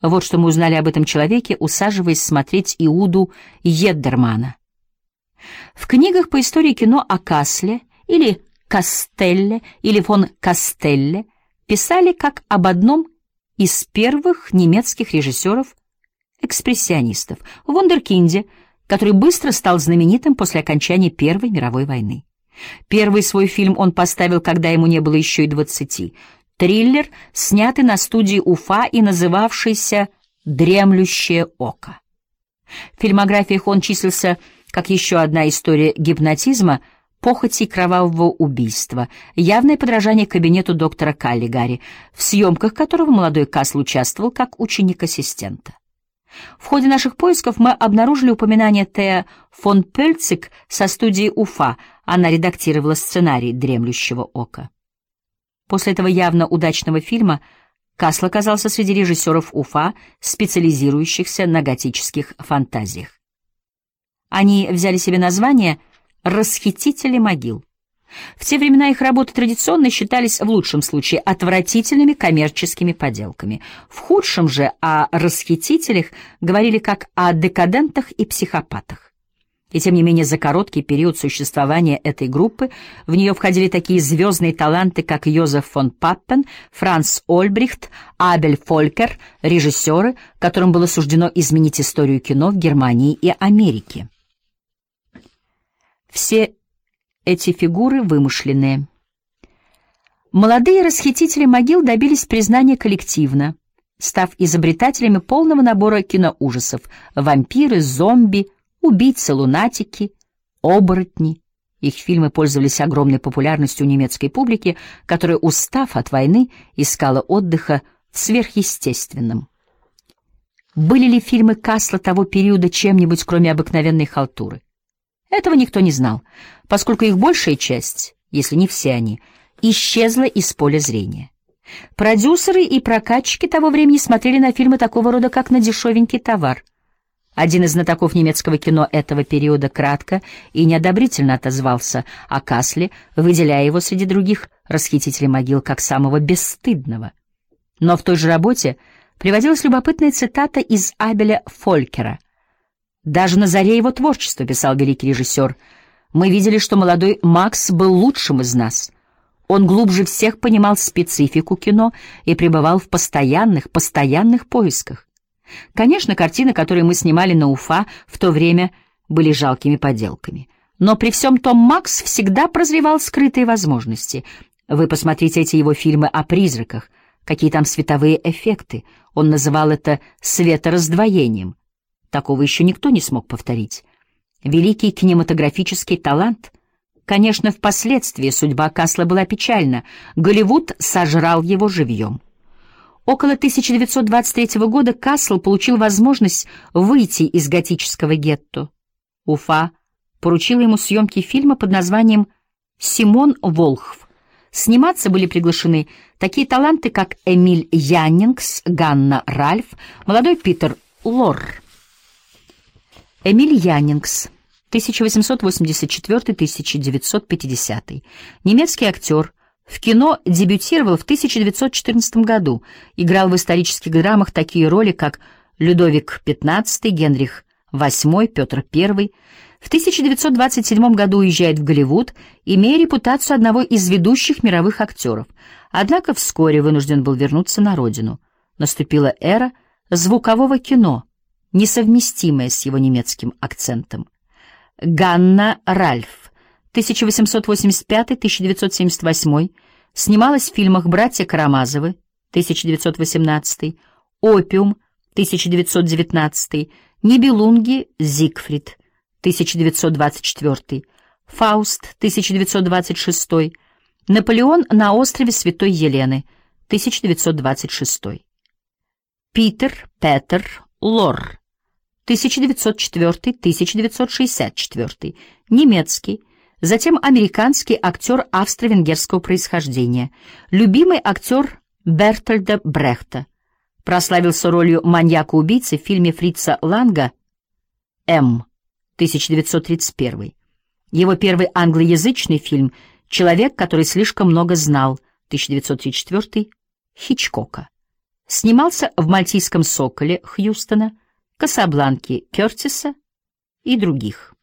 Вот что мы узнали об этом человеке, усаживаясь смотреть Иуду Еддермана. В книгах по истории кино о Касле или Кастелле или фон Кастелле писали как об одном из первых немецких режиссеров-экспрессионистов, вундеркинде, который быстро стал знаменитым после окончания Первой мировой войны. Первый свой фильм он поставил, когда ему не было еще и 20. Триллер, снятый на студии Уфа и называвшийся «Дремлющее око». В фильмографиях он числился как еще одна история гипнотизма, похоти и кровавого убийства, явное подражание кабинету доктора Каллигари, в съемках которого молодой Касл участвовал как ученик-ассистента. В ходе наших поисков мы обнаружили упоминание Теа фон Пельцик со студии Уфа. Она редактировала сценарий «Дремлющего ока». После этого явно удачного фильма Касл оказался среди режиссеров Уфа, специализирующихся на готических фантазиях. Они взяли себе название «Расхитители могил». В те времена их работы традиционно считались в лучшем случае отвратительными коммерческими поделками. В худшем же о расхитителях говорили как о декадентах и психопатах. И тем не менее за короткий период существования этой группы в нее входили такие звездные таланты, как Йозеф фон Паппен, Франц Ольбрихт, Абель Фолькер, режиссеры, которым было суждено изменить историю кино в Германии и Америке. Все эти фигуры вымышленные. Молодые расхитители могил добились признания коллективно, став изобретателями полного набора киноужасов: вампиры, зомби, убийцы, лунатики, оборотни. Их фильмы пользовались огромной популярностью у немецкой публики, которая, устав от войны, искала отдыха в сверхъестественном. Были ли фильмы Касла того периода чем-нибудь, кроме обыкновенной халтуры? Этого никто не знал, поскольку их большая часть, если не все они, исчезла из поля зрения. Продюсеры и прокатчики того времени смотрели на фильмы такого рода как на дешевенький товар. Один из знатоков немецкого кино этого периода кратко и неодобрительно отозвался о Касле, выделяя его среди других расхитителей могил как самого бесстыдного. Но в той же работе приводилась любопытная цитата из Абеля Фолькера. «Даже на заре его творчества, — писал великий режиссер, — мы видели, что молодой Макс был лучшим из нас. Он глубже всех понимал специфику кино и пребывал в постоянных поисках. Конечно, картины, которые мы снимали на Уфа в то время, были жалкими поделками. Но при всем том Макс всегда прозревал скрытые возможности. Вы посмотрите эти его фильмы о призраках, какие там световые эффекты. Он называл это светораздвоением. Такого еще никто не смог повторить. Великий кинематографический талант. Конечно, впоследствии судьба Касла была печальна. Голливуд сожрал его живьем. Около 1923 года Касл получил возможность выйти из готического гетто. Уфа поручила ему съемки фильма под названием «Симон Волхв». Сниматься были приглашены такие таланты, как Эмиль Яннингс, Ганна Ральф, молодой Питер Лорр. Эмиль Яннингс, 1884-1950, немецкий актер, в кино дебютировал в 1914 году, играл в исторических драмах такие роли, как Людовик XV, Генрих VIII, Петр I. В 1927 году уезжает в Голливуд, имея репутацию одного из ведущих мировых актеров, однако вскоре вынужден был вернуться на родину. Наступила эра звукового кино, несовместимая с его немецким акцентом. Ганна Ральф, 1885-1978, снималась в фильмах «Братья Карамазовы», 1918, «Опиум», 1919, «Нибелунги», Зигфрид, 1924, «Фауст», 1926, «Наполеон на острове Святой Елены», 1926. Петер Лорр, 1904-1964, немецкий, затем американский актер австро-венгерского происхождения, любимый актер Бертольда Брехта, прославился ролью маньяка-убийцы в фильме Фрица Ланга «М», 1931. Его первый англоязычный фильм «Человек, который слишком много знал», 1934, Хичкока. Снимался в «Мальтийском соколе» Хьюстона, «Касабланке» Кертиса и других.